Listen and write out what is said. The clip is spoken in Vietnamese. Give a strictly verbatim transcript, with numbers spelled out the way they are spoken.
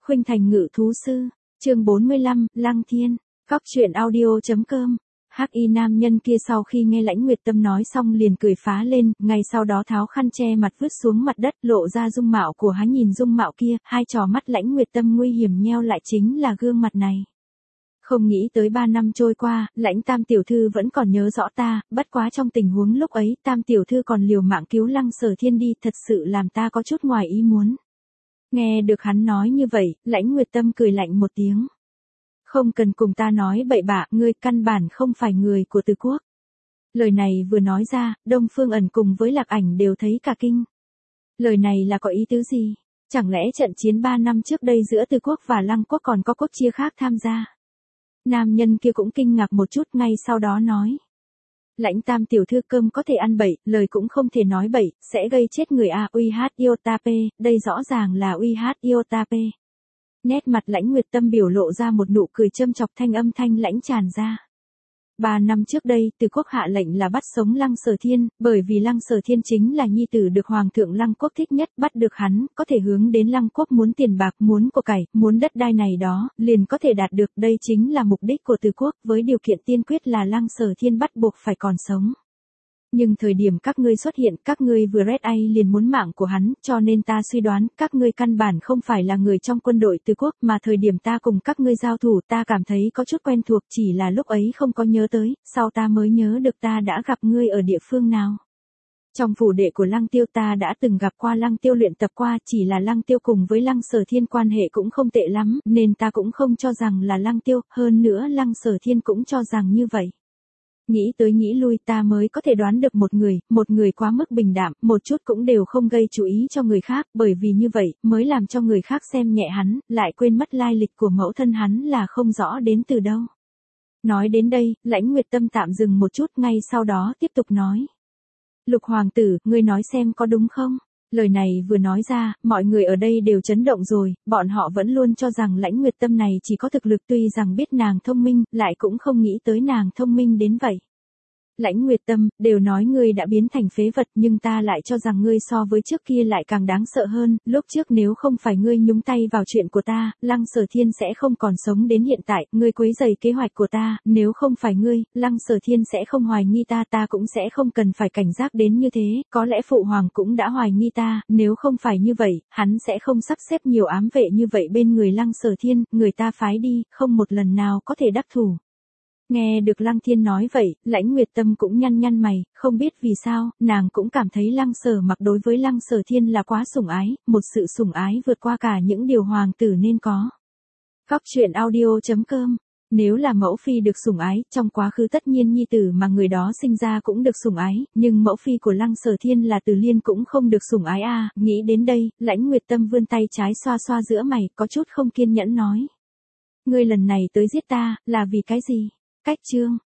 Khuynh Thành Ngự Thú Sư, chương bốn mươi lăm, Lăng Thiên, Cóc truyện audio.com. Hắc y nam nhân kia sau khi nghe Lãnh Nguyệt Tâm nói xong liền cười phá lên, ngay sau đó tháo khăn che mặt vứt xuống mặt đất, lộ ra dung mạo của hắn. Nhìn dung mạo kia, hai tròng mắt Lãnh Nguyệt Tâm nguy hiểm nheo lại, chính là gương mặt này. Không nghĩ tới ba năm trôi qua, Lãnh Tam tiểu thư vẫn còn nhớ rõ ta, bất quá trong tình huống lúc ấy, Tam tiểu thư còn liều mạng cứu Lăng Sở Thiên đi, thật sự làm ta có chút ngoài ý muốn. Nghe được hắn nói như vậy, Lãnh Nguyệt Tâm cười lạnh một tiếng. Không cần cùng ta nói bậy bạ, ngươi căn bản không phải người của Từ Quốc. Lời này vừa nói ra, Đông Phương Ẩn cùng với Lạc Ảnh đều thấy cả kinh. Lời này là có ý tứ gì? Chẳng lẽ trận chiến ba năm trước đây giữa Từ Quốc và Lăng Quốc còn có quốc chia khác tham gia? Nam nhân kia cũng kinh ngạc một chút, ngay sau đó nói. Lãnh Tam tiểu thư, cơm có thể ăn bậy, lời cũng không thể nói bậy, sẽ gây chết người a. Uy hát Iotape, đây rõ ràng là Uy hát Iotape. Nét mặt Lãnh Nguyệt Tâm biểu lộ ra một nụ cười châm chọc, thanh âm thanh lãnh tràn ra. Ba năm trước đây, Từ Quốc hạ lệnh là bắt sống Lăng Sở Thiên, bởi vì Lăng Sở Thiên chính là nhi tử được Hoàng thượng Lăng Quốc thích nhất, bắt được hắn, có thể hướng đến Lăng Quốc muốn tiền bạc, muốn của cải, muốn đất đai này đó, liền có thể đạt được, đây chính là mục đích của Từ Quốc, với điều kiện tiên quyết là Lăng Sở Thiên bắt buộc phải còn sống. Nhưng thời điểm các ngươi xuất hiện, các ngươi vừa red ai liền muốn mạng của hắn, cho nên ta suy đoán, các ngươi căn bản không phải là người trong quân đội Từ Quốc, mà thời điểm ta cùng các ngươi giao thủ, ta cảm thấy có chút quen thuộc, chỉ là lúc ấy không có nhớ tới, sau ta mới nhớ được ta đã gặp ngươi ở địa phương nào. Trong phủ đệ của Lăng Tiêu ta đã từng gặp qua Lăng Tiêu luyện tập qua, chỉ là Lăng Tiêu cùng với Lăng Sở Thiên quan hệ cũng không tệ lắm, nên ta cũng không cho rằng là Lăng Tiêu, hơn nữa Lăng Sở Thiên cũng cho rằng như vậy. Nghĩ tới nghĩ lui ta mới có thể đoán được một người, một người quá mức bình đạm, một chút cũng đều không gây chú ý cho người khác, bởi vì như vậy, mới làm cho người khác xem nhẹ hắn, lại quên mất lai lịch của mẫu thân hắn là không rõ đến từ đâu. Nói đến đây, Lãnh Nguyệt Tâm tạm dừng một chút, ngay sau đó tiếp tục nói. Lục hoàng tử, ngươi nói xem có đúng không? Lời này vừa nói ra, mọi người ở đây đều chấn động rồi, bọn họ vẫn luôn cho rằng Lãnh Nguyệt Tâm này chỉ có thực lực, tuy rằng biết nàng thông minh, lại cũng không nghĩ tới nàng thông minh đến vậy. Lãnh Nguyệt Tâm, đều nói ngươi đã biến thành phế vật, nhưng ta lại cho rằng ngươi so với trước kia lại càng đáng sợ hơn, lúc trước nếu không phải ngươi nhúng tay vào chuyện của ta, Lăng Sở Thiên sẽ không còn sống đến hiện tại, ngươi quấy rầy kế hoạch của ta, nếu không phải ngươi, Lăng Sở Thiên sẽ không hoài nghi ta, ta cũng sẽ không cần phải cảnh giác đến như thế, có lẽ Phụ Hoàng cũng đã hoài nghi ta, nếu không phải như vậy, hắn sẽ không sắp xếp nhiều ám vệ như vậy bên người Lăng Sở Thiên, người ta phái đi, không một lần nào có thể đắc thủ. Nghe được Lăng Thiên nói vậy, Lãnh Nguyệt Tâm cũng nhăn nhăn mày, không biết vì sao, nàng cũng cảm thấy Lăng Sở Mặc đối với Lăng Sở Thiên là quá sủng ái, một sự sủng ái vượt qua cả những điều hoàng tử nên có. Cóc truyện audio.com. Nếu là mẫu phi được sủng ái, trong quá khứ tất nhiên nhi tử mà người đó sinh ra cũng được sủng ái, nhưng mẫu phi của Lăng Sở Thiên là Từ Liên cũng không được sủng ái a. À, nghĩ đến đây, Lãnh Nguyệt Tâm vươn tay trái xoa xoa giữa mày, có chút không kiên nhẫn nói. Ngươi lần này tới giết ta, là vì cái gì? Cách chương,